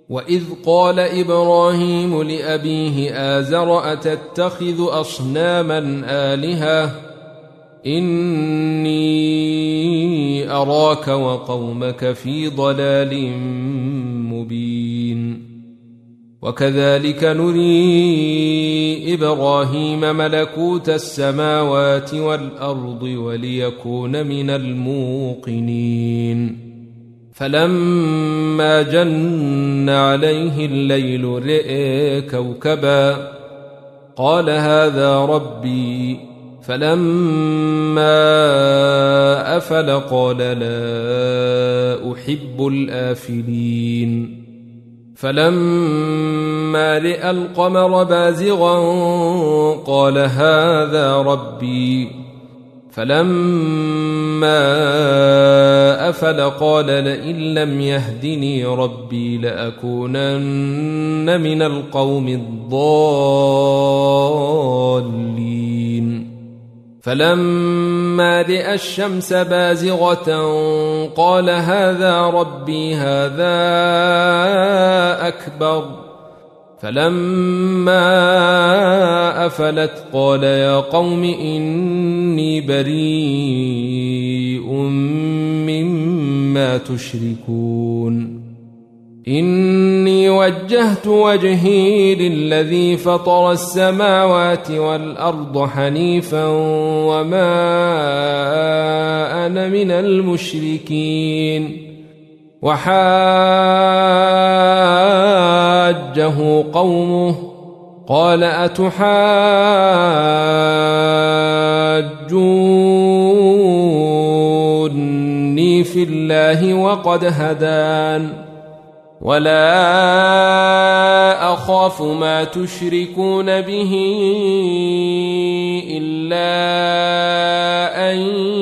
وإذ قال إبراهيم لأبيه آزر أتتخذ أصناما آلهة إني أراك وقومك في ضلال مبين وكذلك نري إبراهيم ملكوت السماوات والأرض وليكون من الموقنين فلما جن عليه الليل رئي كوكبا قال هذا ربي فلما أفل قال لا أحب الآفلين فلما رأى القمر بازغا قال هذا ربي فلما أفل قال لئن لم يهدني ربي لأكونن من القوم الضالين فلما رأى الشمس بازغة قال هذا ربي هذا أكبر فلما أفلت قال يا قوم إني بريء مما تشركون إني وجهت وجهي للذي فطر السماوات والأرض حنيفا وما أنا من المشركين وحاجه قومه قال أتحاجوني في الله وقد هدان ولا أخاف ما تشركون به إلا أن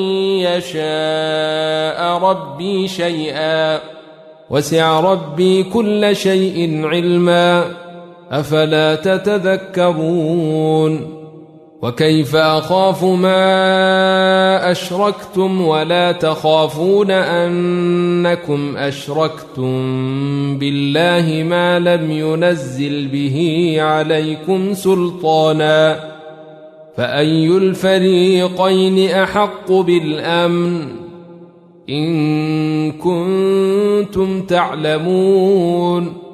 يشاء ربي شيئا وسع ربي كل شيء علما أفلا تتذكرون وكيف أخاف ما أشركتم ولا تخافون أنكم أشركتم بالله ما لم ينزل به عليكم سلطانا فأي الفريقين أحق بالأمن إن كنتم تعلمون